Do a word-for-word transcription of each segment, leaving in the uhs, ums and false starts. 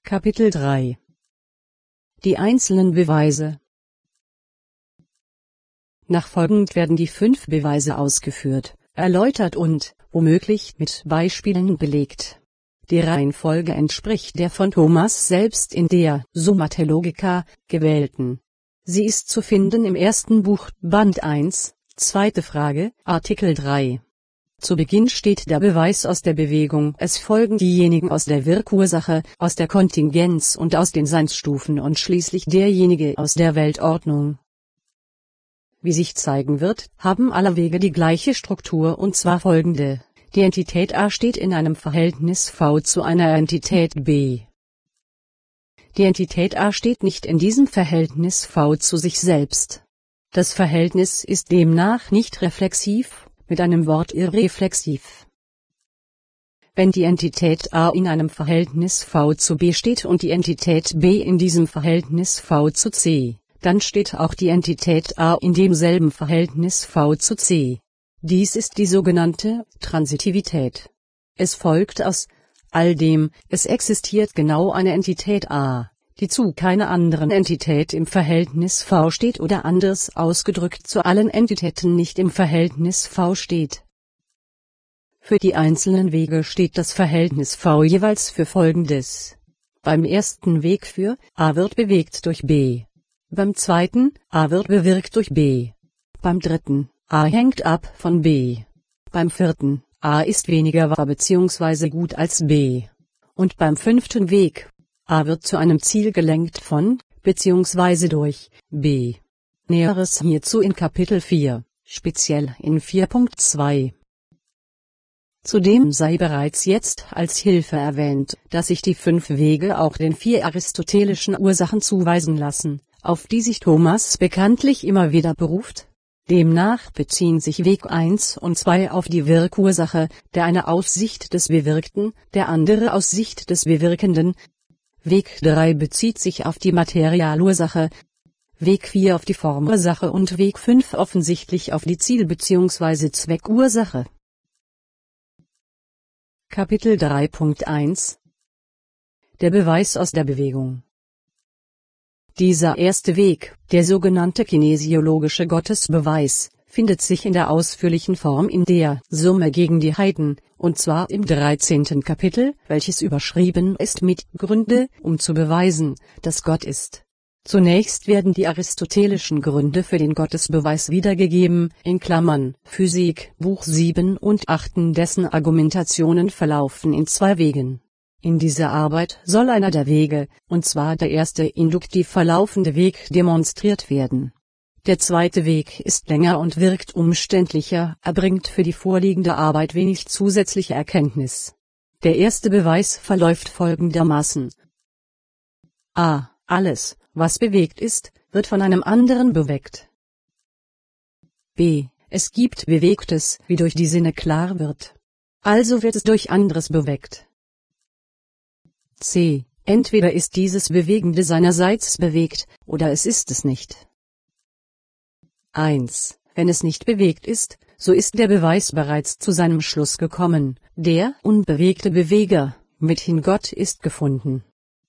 Kapitel drei. Die einzelnen Beweise. Nachfolgend werden die fünf Beweise ausgeführt, erläutert und, womöglich, mit Beispielen belegt. Die Reihenfolge entspricht der von Thomas selbst in der Summa Theologica gewählten. Sie ist zu finden im ersten Buch, Band eins, zweite Frage, Artikel drei. Zu Beginn steht der Beweis aus der Bewegung, es folgen diejenigen aus der Wirkursache, aus der Kontingenz und aus den Seinsstufen und schließlich derjenige aus der Weltordnung. Wie sich zeigen wird, haben alle Wege die gleiche Struktur und zwar folgende: Die Entität A steht in einem Verhältnis V zu einer Entität B. Die Entität A steht nicht in diesem Verhältnis V zu sich selbst. Das Verhältnis ist demnach nicht reflexiv, mit einem Wort irreflexiv. Wenn die Entität A in einem Verhältnis V zu B steht und die Entität B in diesem Verhältnis V zu C, dann steht auch die Entität A in demselben Verhältnis V zu C. Dies ist die sogenannte Transitivität. Es folgt aus all dem, es existiert genau eine Entität A, die zu keiner anderen Entität im Verhältnis V steht oder anders ausgedrückt zu allen Entitäten nicht im Verhältnis V steht. Für die einzelnen Wege steht das Verhältnis V jeweils für Folgendes. Beim ersten Weg für A wird bewegt durch B. Beim zweiten A wird bewirkt durch B. Beim dritten A hängt ab von B. Beim vierten A ist weniger wahr bzw. gut als B. Und beim fünften Weg A wird zu einem Ziel gelenkt von, bzw. durch, B. Näheres hierzu in Kapitel vier, speziell in vier Punkt zwei. Zudem sei bereits jetzt als Hilfe erwähnt, dass sich die fünf Wege auch den vier aristotelischen Ursachen zuweisen lassen, auf die sich Thomas bekanntlich immer wieder beruft. Demnach beziehen sich Weg eins und zwei auf die Wirkursache, der eine aus Sicht des Bewirkten, der andere aus Sicht des Bewirkenden. Weg drei bezieht sich auf die Materialursache, Weg vier auf die Formursache und Weg fünf offensichtlich auf die Ziel- bzw. Zweckursache. Kapitel drei Punkt eins. Der Beweis aus der Bewegung. Dieser erste Weg, der sogenannte kinesiologische Gottesbeweis, findet sich in der ausführlichen Form in der Summe gegen die Heiden, und zwar im dreizehnten Kapitel, welches überschrieben ist mit Gründe, um zu beweisen, dass Gott ist. Zunächst werden die aristotelischen Gründe für den Gottesbeweis wiedergegeben, in Klammern, Physik, Buch sieben und acht, dessen Argumentationen verlaufen in zwei Wegen. In dieser Arbeit soll einer der Wege, und zwar der erste induktiv verlaufende Weg, demonstriert werden. Der zweite Weg ist länger und wirkt umständlicher, er bringt für die vorliegende Arbeit wenig zusätzliche Erkenntnis. Der erste Beweis verläuft folgendermaßen. A. Alles, was bewegt ist, wird von einem anderen bewegt. B. Es gibt Bewegtes, wie durch die Sinne klar wird. Also wird es durch anderes bewegt. C. Entweder ist dieses Bewegende seinerseits bewegt, oder es ist es nicht. eins. Wenn es nicht bewegt ist, so ist der Beweis bereits zu seinem Schluss gekommen, der unbewegte Beweger, mithin Gott ist gefunden.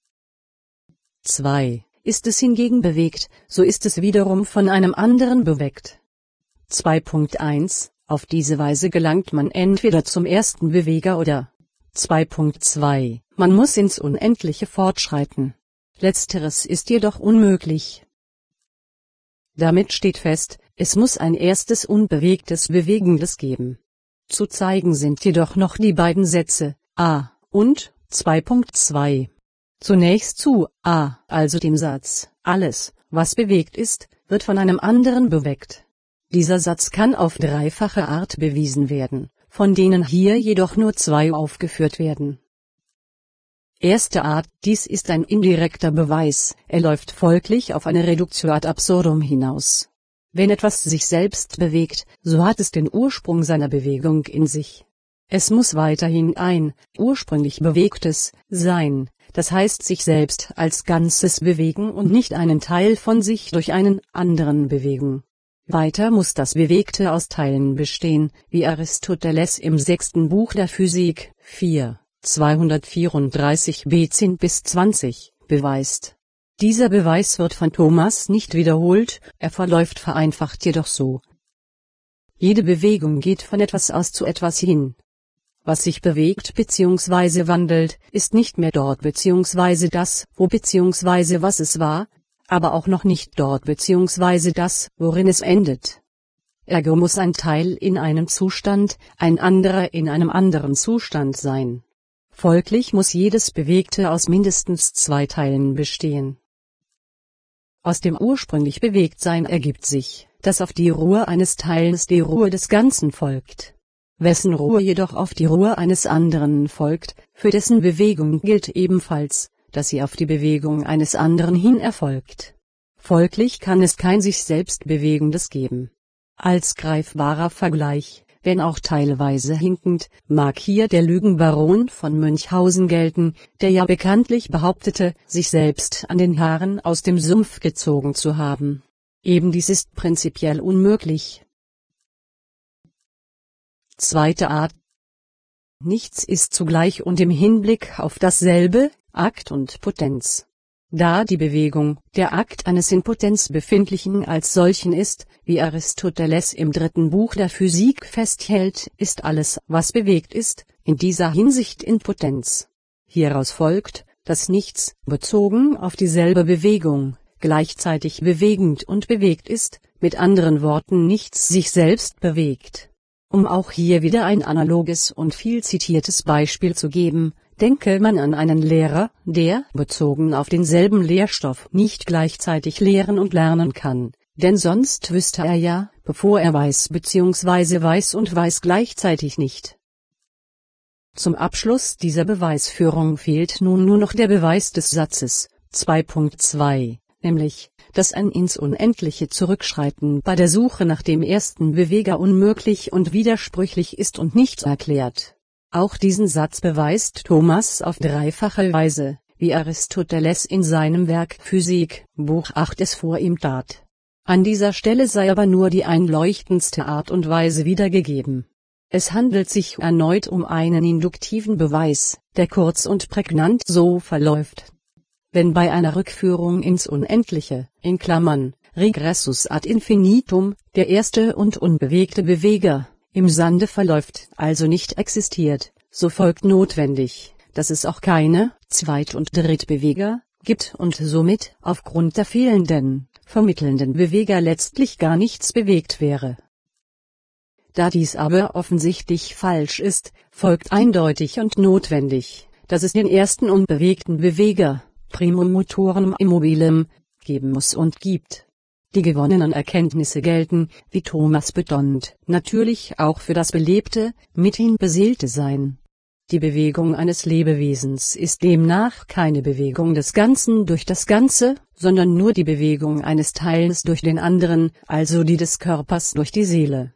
zwei. Ist es hingegen bewegt, so ist es wiederum von einem anderen bewegt. zwei Punkt eins. Auf diese Weise gelangt man entweder zum ersten Beweger oder zwei Punkt zwei. Man muss ins Unendliche fortschreiten. Letzteres ist jedoch unmöglich. Damit steht fest, es muss ein erstes unbewegtes Bewegendes geben. Zu zeigen sind jedoch noch die beiden Sätze, A und zwei Punkt zwei. Zunächst zu A, also dem Satz, alles, was bewegt ist, wird von einem anderen bewegt. Dieser Satz kann auf dreifache Art bewiesen werden, von denen hier jedoch nur zwei aufgeführt werden. Erste Art, dies ist ein indirekter Beweis, er läuft folglich auf eine Reductio ad absurdum hinaus. Wenn etwas sich selbst bewegt, so hat es den Ursprung seiner Bewegung in sich. Es muss weiterhin ein, ursprünglich Bewegtes, sein, das heißt sich selbst als Ganzes bewegen und nicht einen Teil von sich durch einen anderen bewegen. Weiter muss das Bewegte aus Teilen bestehen, wie Aristoteles im sechsten Buch der Physik, vier, zweihundertvierunddreißig b zehn bis zwanzig, beweist. Dieser Beweis wird von Thomas nicht wiederholt, er verläuft vereinfacht jedoch so. Jede Bewegung geht von etwas aus zu etwas hin. Was sich bewegt bzw. wandelt, ist nicht mehr dort bzw. das, wo bzw. was es war, aber auch noch nicht dort bzw. das, worin es endet. Ergo muss ein Teil in einem Zustand, ein anderer in einem anderen Zustand sein. Folglich muss jedes Bewegte aus mindestens zwei Teilen bestehen. Aus dem ursprünglich Bewegtsein ergibt sich, dass auf die Ruhe eines Teils die Ruhe des Ganzen folgt. Wessen Ruhe jedoch auf die Ruhe eines anderen folgt, für dessen Bewegung gilt ebenfalls, dass sie auf die Bewegung eines anderen hin erfolgt. Folglich kann es kein sich selbst Bewegendes geben. Als greifbarer Vergleich, wenn auch teilweise hinkend, mag hier der Lügenbaron von Münchhausen gelten, der ja bekanntlich behauptete, sich selbst an den Haaren aus dem Sumpf gezogen zu haben. Ebendies ist prinzipiell unmöglich. Zweite Art. Nichts ist zugleich und im Hinblick auf dasselbe, Akt und Potenz. Da die Bewegung, der Akt eines in Potenz befindlichen als solchen ist, wie Aristoteles im dritten Buch der Physik festhält, ist alles, was bewegt ist, in dieser Hinsicht in Potenz. Hieraus folgt, dass nichts, bezogen auf dieselbe Bewegung, gleichzeitig bewegend und bewegt ist, mit anderen Worten nichts sich selbst bewegt. Um auch hier wieder ein analoges und viel zitiertes Beispiel zu geben, denke man an einen Lehrer, der, bezogen auf denselben Lehrstoff, nicht gleichzeitig lehren und lernen kann, denn sonst wüsste er ja, bevor er weiß bzw. weiß und weiß gleichzeitig nicht. Zum Abschluss dieser Beweisführung fehlt nun nur noch der Beweis des Satzes zwei Punkt zwei, nämlich, dass ein ins Unendliche Zurückschreiten bei der Suche nach dem ersten Beweger unmöglich und widersprüchlich ist und nicht erklärt. Auch diesen Satz beweist Thomas auf dreifache Weise, wie Aristoteles in seinem Werk Physik, Buch acht es vor ihm tat. An dieser Stelle sei aber nur die einleuchtendste Art und Weise wiedergegeben. Es handelt sich erneut um einen induktiven Beweis, der kurz und prägnant so verläuft. Wenn bei einer Rückführung ins Unendliche, in Klammern, Regressus ad infinitum, der erste und unbewegte Beweger im Sande verläuft, also nicht existiert, so folgt notwendig, dass es auch keine Zweit- und Drittbeweger gibt und somit, aufgrund der fehlenden, vermittelnden Beweger letztlich gar nichts bewegt wäre. Da dies aber offensichtlich falsch ist, folgt eindeutig und notwendig, dass es den ersten unbewegten Beweger, primum motorem immobilem, geben muss und gibt. Die gewonnenen Erkenntnisse gelten, wie Thomas betont, natürlich auch für das belebte, mithin beseelte Sein. Die Bewegung eines Lebewesens ist demnach keine Bewegung des Ganzen durch das Ganze, sondern nur die Bewegung eines Teils durch den anderen, also die des Körpers durch die Seele.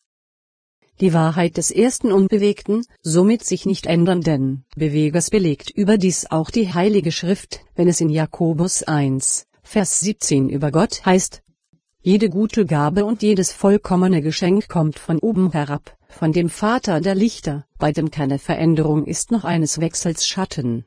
Die Wahrheit des ersten unbewegten, somit sich nicht ändernden Bewegers belegt überdies auch die Heilige Schrift, wenn es in Jakobus eins, Vers siebzehn über Gott heißt: Jede gute Gabe und jedes vollkommene Geschenk kommt von oben herab, von dem Vater der Lichter, bei dem keine Veränderung ist noch eines Wechsels Schatten.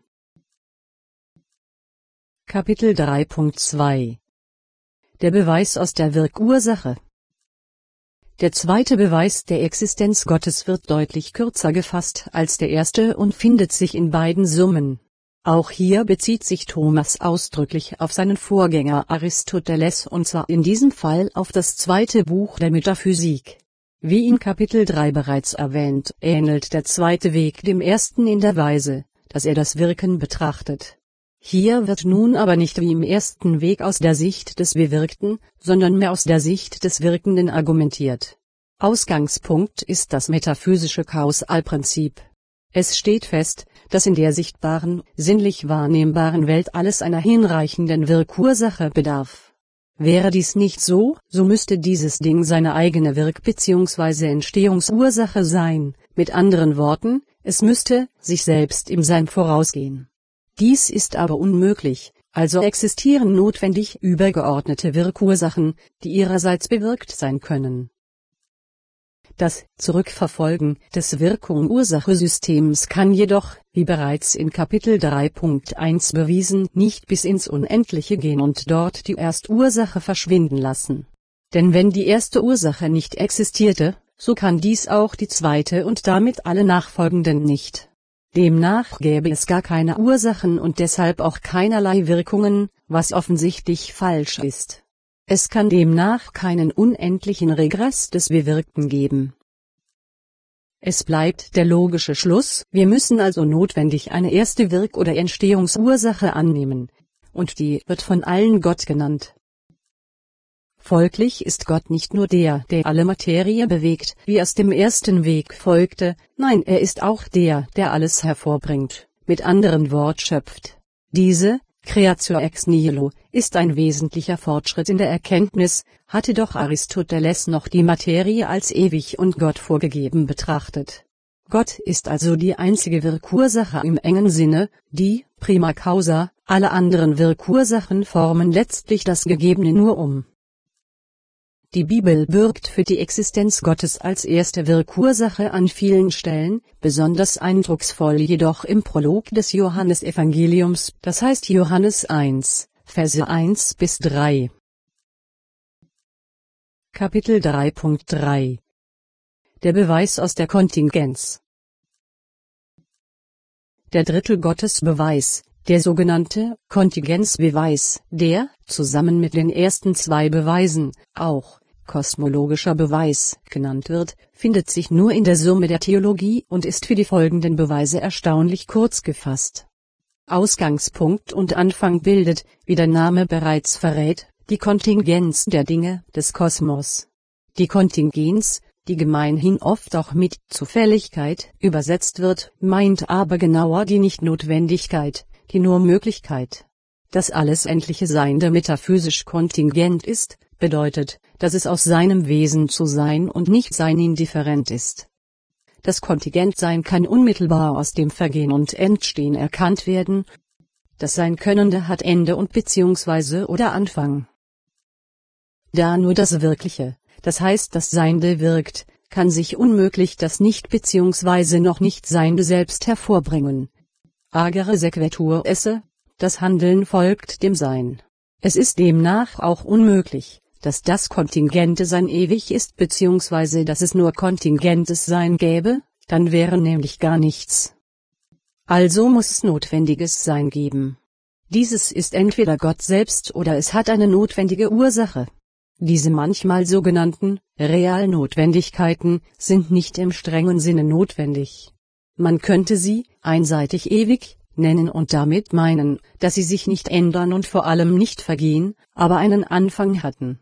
Kapitel drei Punkt zwei. Der Beweis aus der Wirkursache. Der zweite Beweis der Existenz Gottes wird deutlich kürzer gefasst als der erste und findet sich in beiden Summen. Auch hier bezieht sich Thomas ausdrücklich auf seinen Vorgänger Aristoteles und zwar in diesem Fall auf das zweite Buch der Metaphysik. Wie in Kapitel drei bereits erwähnt, ähnelt der zweite Weg dem ersten in der Weise, dass er das Wirken betrachtet. Hier wird nun aber nicht wie im ersten Weg aus der Sicht des Bewirkten, sondern mehr aus der Sicht des Wirkenden argumentiert. Ausgangspunkt ist das metaphysische Kausalprinzip. Es steht fest, dass in der sichtbaren, sinnlich wahrnehmbaren Welt alles einer hinreichenden Wirkursache bedarf. Wäre dies nicht so, so müsste dieses Ding seine eigene Wirk- bzw. Entstehungsursache sein, mit anderen Worten, es müsste sich selbst im Sein vorausgehen. Dies ist aber unmöglich, also existieren notwendig übergeordnete Wirkursachen, die ihrerseits bewirkt sein können. Das Zurückverfolgen des Wirkung-Ursache-Systems kann jedoch, wie bereits in Kapitel drei Punkt eins bewiesen, nicht bis ins Unendliche gehen und dort die Erstursache verschwinden lassen. Denn wenn die erste Ursache nicht existierte, so kann dies auch die zweite und damit alle nachfolgenden nicht. Demnach gäbe es gar keine Ursachen und deshalb auch keinerlei Wirkungen, was offensichtlich falsch ist. Es kann demnach keinen unendlichen Regress des Bewirkten geben. Es bleibt der logische Schluss, wir müssen also notwendig eine erste Wirk- oder Entstehungsursache annehmen, und die wird von allen Gott genannt. Folglich ist Gott nicht nur der, der alle Materie bewegt, wie aus dem ersten Weg folgte, nein, er ist auch der, der alles hervorbringt, mit anderen Worten schöpft. Diese Creatio ex nihilo ist ein wesentlicher Fortschritt in der Erkenntnis, hatte doch Aristoteles noch die Materie als ewig und Gott vorgegeben betrachtet. Gott ist also die einzige Wirkursache im engen Sinne, die prima causa, alle anderen Wirkursachen formen letztlich das Gegebene nur um. Die Bibel bürgt für die Existenz Gottes als erste Wirkursache an vielen Stellen, besonders eindrucksvoll jedoch im Prolog des Johannesevangeliums, das heißt Johannes eins, Verse eins bis drei. Kapitel drei Punkt drei. Der Beweis aus der Kontingenz. Der Drittelgottesbeweis, der sogenannte Kontingenzbeweis, der, zusammen mit den ersten zwei Beweisen, auch kosmologischer Beweis genannt wird, findet sich nur in der Summe der Theologie und ist für die folgenden Beweise erstaunlich kurz gefasst. Ausgangspunkt und Anfang bildet, wie der Name bereits verrät, die Kontingenz der Dinge des Kosmos. Die Kontingenz, die gemeinhin oft auch mit Zufälligkeit übersetzt wird, meint aber genauer die Nichtnotwendigkeit, die nur Möglichkeit. Dass alles endliche Seiende metaphysisch kontingent ist, bedeutet, dass es aus seinem Wesen zu sein und Nichtsein indifferent ist. Das Kontingentsein kann unmittelbar aus dem Vergehen und Entstehen erkannt werden. Das Sein-Könnende hat Ende und beziehungsweise oder Anfang. Da nur das Wirkliche, das heißt das Seiende wirkt, kann sich unmöglich das Nicht beziehungsweise noch Nicht-Seiende selbst hervorbringen. Agere sequetur esse, das Handeln folgt dem Sein. Es ist demnach auch unmöglich, dass das kontingente Sein ewig ist beziehungsweise dass es nur kontingentes Sein gäbe, dann wäre nämlich gar nichts. Also muss es notwendiges Sein geben. Dieses ist entweder Gott selbst oder es hat eine notwendige Ursache. Diese manchmal sogenannten Realnotwendigkeiten sind nicht im strengen Sinne notwendig. Man könnte sie einseitig ewig nennen und damit meinen, dass sie sich nicht ändern und vor allem nicht vergehen, aber einen Anfang hatten.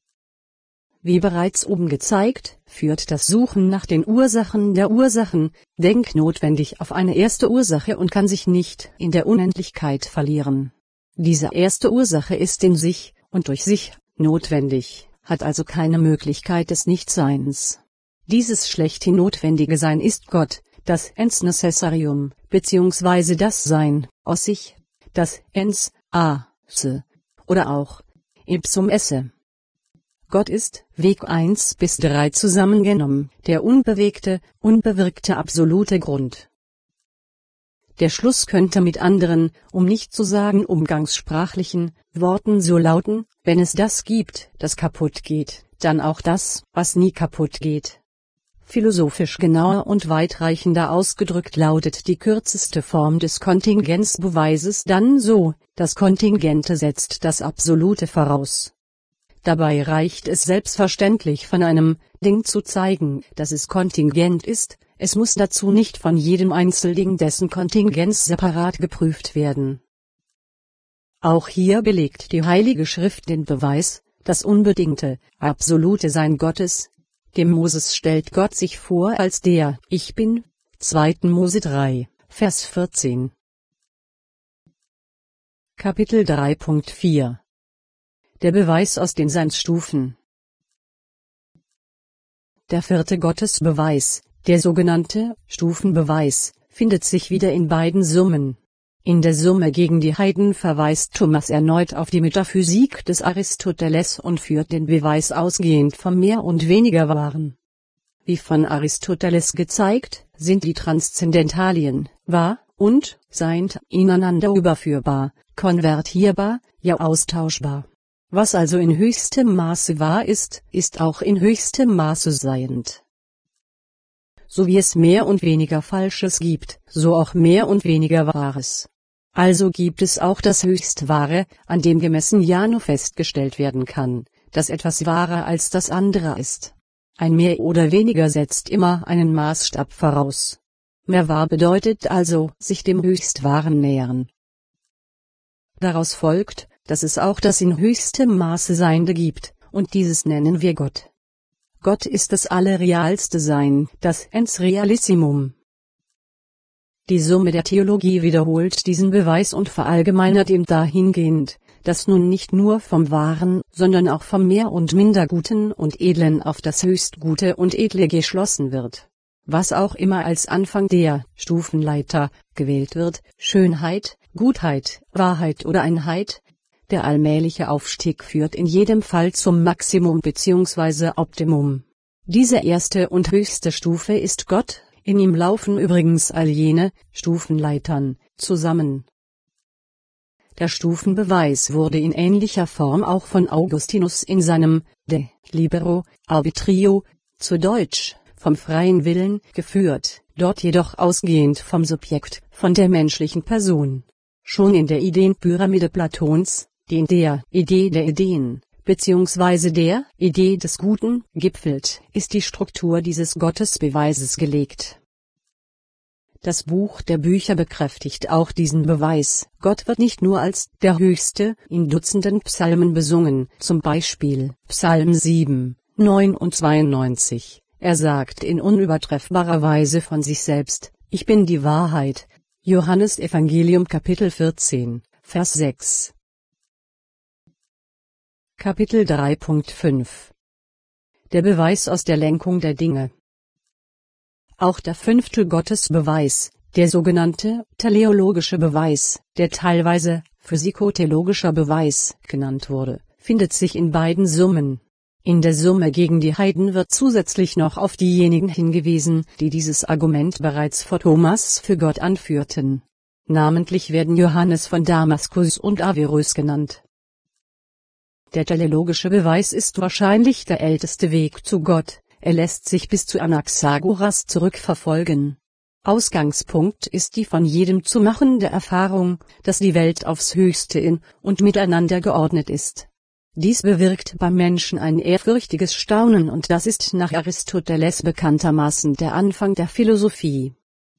Wie bereits oben gezeigt, führt das Suchen nach den Ursachen der Ursachen denknotwendig auf eine erste Ursache und kann sich nicht in der Unendlichkeit verlieren. Diese erste Ursache ist in sich und durch sich notwendig, hat also keine Möglichkeit des Nichtseins. Dieses schlechthin notwendige Sein ist Gott, das ens necessarium, beziehungsweise das Sein, aus sich, das ens, a, se, oder auch ipsum esse. Gott ist, Weg eins bis drei zusammengenommen, der unbewegte, unbewirkte absolute Grund. Der Schluss könnte mit anderen, um nicht zu sagen umgangssprachlichen, Worten so lauten: Wenn es das gibt, das kaputt geht, dann auch das, was nie kaputt geht. Philosophisch genauer und weitreichender ausgedrückt lautet die kürzeste Form des Kontingenzbeweises dann so: Das Kontingente setzt das Absolute voraus. Dabei reicht es selbstverständlich von einem Ding zu zeigen, dass es kontingent ist, es muss dazu nicht von jedem Einzelding dessen Kontingenz separat geprüft werden. Auch hier belegt die Heilige Schrift den Beweis, das unbedingte, absolute Sein Gottes. Dem Moses stellt Gott sich vor als der Ich Bin, zweiter Mose drei, Vers vierzehn. Kapitel drei Punkt vier. Der Beweis aus den Seinsstufen. Der vierte Gottesbeweis, der sogenannte Stufenbeweis, findet sich wieder in beiden Summen. In der Summe gegen die Heiden verweist Thomas erneut auf die Metaphysik des Aristoteles und führt den Beweis ausgehend vom Mehr und Weniger Wahren. Wie von Aristoteles gezeigt, sind die Transzendentalien, wahr und seiend, ineinander überführbar, konvertierbar, ja austauschbar. Was also in höchstem Maße wahr ist, ist auch in höchstem Maße seiend. So wie es mehr und weniger Falsches gibt, so auch mehr und weniger Wahres. Also gibt es auch das Höchstwahre, an dem gemessen ja nur festgestellt werden kann, dass etwas wahrer als das andere ist. Ein Mehr oder Weniger setzt immer einen Maßstab voraus. Mehr wahr bedeutet also, sich dem Höchstwahren nähern. Daraus folgt, dass es auch das in höchstem Maße Seiende gibt, und dieses nennen wir Gott. Gott ist das allerrealste Sein, das Ens Realissimum. Die Summe der Theologie wiederholt diesen Beweis und verallgemeinert ihm dahingehend, dass nun nicht nur vom Wahren, sondern auch vom Mehr und Minder Guten und Edlen auf das Höchstgute und Edle geschlossen wird. Was auch immer als Anfang der Stufenleiter gewählt wird, Schönheit, Gutheit, Wahrheit oder Einheit, der allmähliche Aufstieg führt in jedem Fall zum Maximum bzw. Optimum. Diese erste und höchste Stufe ist Gott, in ihm laufen übrigens all jene Stufenleitern zusammen. Der Stufenbeweis wurde in ähnlicher Form auch von Augustinus in seinem De Libero Arbitrio, zu Deutsch, vom freien Willen, geführt, dort jedoch ausgehend vom Subjekt, von der menschlichen Person. Schon in der Ideenpyramide Platons, die in der Idee der Ideen, bzw. der Idee des Guten, gipfelt, ist die Struktur dieses Gottesbeweises gelegt. Das Buch der Bücher bekräftigt auch diesen Beweis. Gott wird nicht nur als der Höchste in Dutzenden Psalmen besungen, zum Beispiel Psalm sieben, neun und zweiundneunzig. Er sagt in unübertreffbarer Weise von sich selbst: Ich bin die Wahrheit. Johannes Evangelium Kapitel vierzehn, Vers sechs. Kapitel drei Punkt fünf. Der Beweis aus der Lenkung der Dinge. Auch der fünfte Gottesbeweis, der sogenannte teleologische Beweis, der teilweise physikotheologischer Beweis genannt wurde, findet sich in beiden Summen. In der Summe gegen die Heiden wird zusätzlich noch auf diejenigen hingewiesen, die dieses Argument bereits vor Thomas für Gott anführten. Namentlich werden Johannes von Damaskus und Averroes genannt. Der teleologische Beweis ist wahrscheinlich der älteste Weg zu Gott. Er lässt sich bis zu Anaxagoras zurückverfolgen. Ausgangspunkt ist die von jedem zu machende Erfahrung, dass die Welt aufs Höchste in und miteinander geordnet ist. Dies bewirkt beim Menschen ein ehrfürchtiges Staunen, und das ist nach Aristoteles bekanntermaßen der Anfang der Philosophie.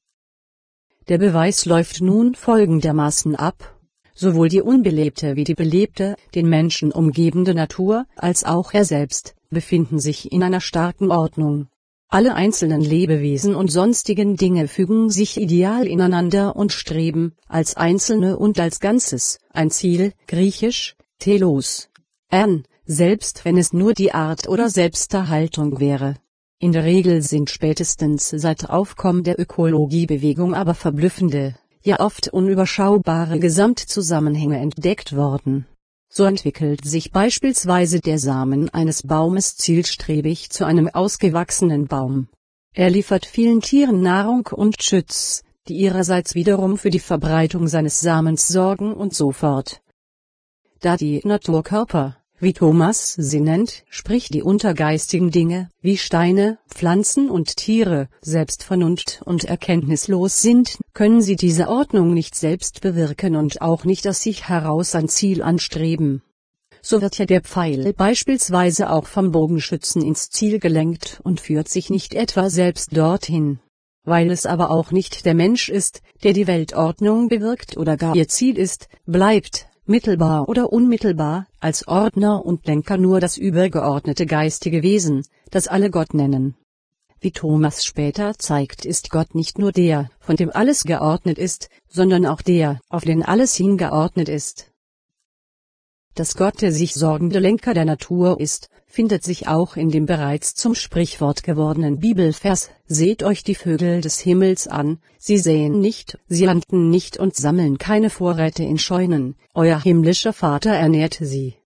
Der Beweis läuft nun folgendermaßen ab: Sowohl die unbelebte wie die belebte, den Menschen umgebende Natur, als auch er selbst, befinden sich in einer starken Ordnung. Alle einzelnen Lebewesen und sonstigen Dinge fügen sich ideal ineinander und streben, als Einzelne und als Ganzes, ein Ziel, griechisch, telos, an, selbst wenn es nur die Art oder Selbsterhaltung wäre. In der Regel sind spätestens seit Aufkommen der Ökologiebewegung aber verblüffende, ja oft unüberschaubare Gesamtzusammenhänge entdeckt worden. So entwickelt sich beispielsweise der Samen eines Baumes zielstrebig zu einem ausgewachsenen Baum. Er liefert vielen Tieren Nahrung und Schutz, die ihrerseits wiederum für die Verbreitung seines Samens sorgen und so fort. Da die Naturkörper, wie Thomas sie nennt, sprich die untergeistigen Dinge, wie Steine, Pflanzen und Tiere, selbst vernunft- und erkenntnislos sind, können sie diese Ordnung nicht selbst bewirken und auch nicht aus sich heraus ein Ziel anstreben. So wird ja der Pfeil beispielsweise auch vom Bogenschützen ins Ziel gelenkt und führt sich nicht etwa selbst dorthin. Weil es aber auch nicht der Mensch ist, der die Weltordnung bewirkt oder gar ihr Ziel ist, bleibt, mittelbar oder unmittelbar, als Ordner und Lenker nur das übergeordnete geistige Wesen, das alle Gott nennen. Wie Thomas später zeigt, ist Gott nicht nur der, von dem alles geordnet ist, sondern auch der, auf den alles hingeordnet ist. Dass Gott der sich sorgende Lenker der Natur ist, findet sich auch in dem bereits zum Sprichwort gewordenen Bibelvers: Seht euch die Vögel des Himmels an, sie säen nicht, sie ernten nicht und sammeln keine Vorräte in Scheunen, euer himmlischer Vater ernährt sie.